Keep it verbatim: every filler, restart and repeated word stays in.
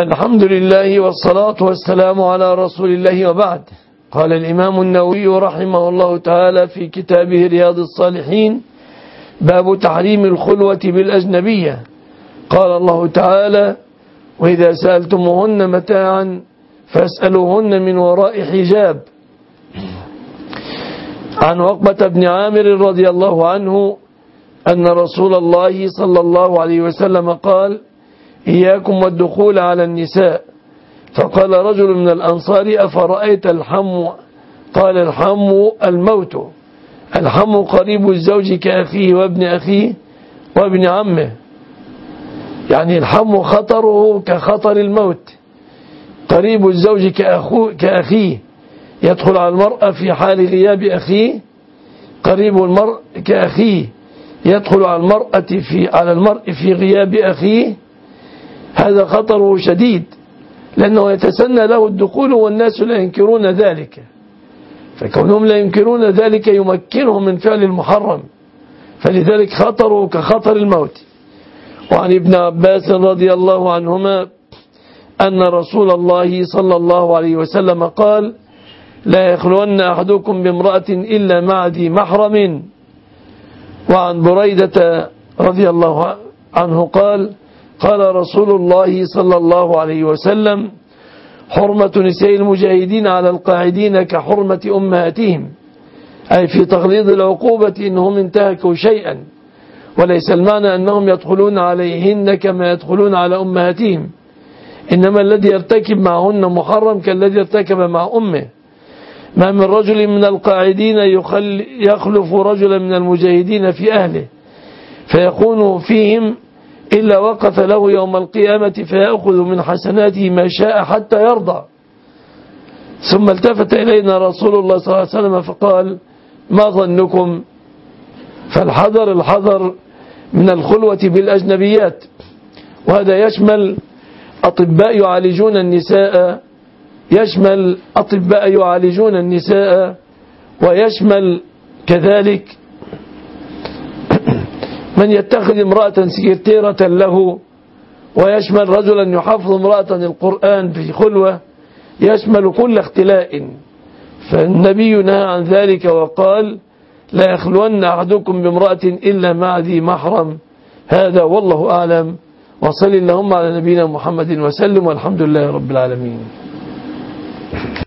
الحمد لله والصلاة والسلام على رسول الله وبعد. قال الإمام النووي رحمه الله تعالى في كتابه رياض الصالحين: باب تحريم الخلوة بالأجنبية. قال الله تعالى: وإذا سألتموهن متاعا فاسألوهن من وراء حجاب. عن عقبة بن عامر رضي الله عنه أن رسول الله صلى الله عليه وسلم قال: إياكم والدخول على النساء. فقال رجل من الأنصار: أفرأيت الحم؟ قال: الحم الموت. الحم قريب الزوج كأخيه وابن أخيه وابن عمه، يعني الحم خطره كخطر الموت. قريب الزوج كأخيه، يدخل على المرأة في حال غياب أخيه. قريب المرء كأخيه، يدخل على المرأة في على المرء في غياب أخيه. هذا خطره شديد، لأنه يتسنى له الدخول والناس لا ينكرون ذلك، فكونهم لا ينكرون ذلك يمكنهم من فعل المحرم، فلذلك خطره كخطر الموت. وعن ابن عباس رضي الله عنهما أن رسول الله صلى الله عليه وسلم قال: لا يخلون أحدكم بامرأة إلا مع ذي محرم. وعن بريدة رضي الله عنه قال: قال رسول الله صلى الله عليه وسلم: حرمة نساء المجاهدين على القاعدين كحرمة أمهاتهم، أي في تغليظ العقوبة إنهم انتهكوا شيئا، وليس المعنى أنهم يدخلون عليهن كما يدخلون على أمهاتهم، إنما الذي يرتكب معهن محرم كالذي ارتكب مع أمه. ما من رجل من القاعدين يخلف رجلا من المجاهدين في أهله فيكون فيهم إلا وقف له يوم القيامة فيأخذ من حسناته ما شاء حتى يرضى. ثم التفت إلينا رسول الله صلى الله عليه وسلم فقال: ما ظنكم؟ فالحذر الحذر من الخلوة بالأجنبيات، وهذا يشمل أطباء يعالجون النساء يشمل أطباء يعالجون النساء ويشمل كذلك من يتخذ امرأة سكرتيرة له، ويشمل رجلا يحفظ امرأة القرآن في خلوة، يشمل كل اختلاء. فالنبي نهى عن ذلك وقال: لا يخلون أحدكم بامرأة إلا مع ذي محرم. هذا والله أعلم، وصل اللهم على نبينا محمد وسلم، والحمد لله رب العالمين.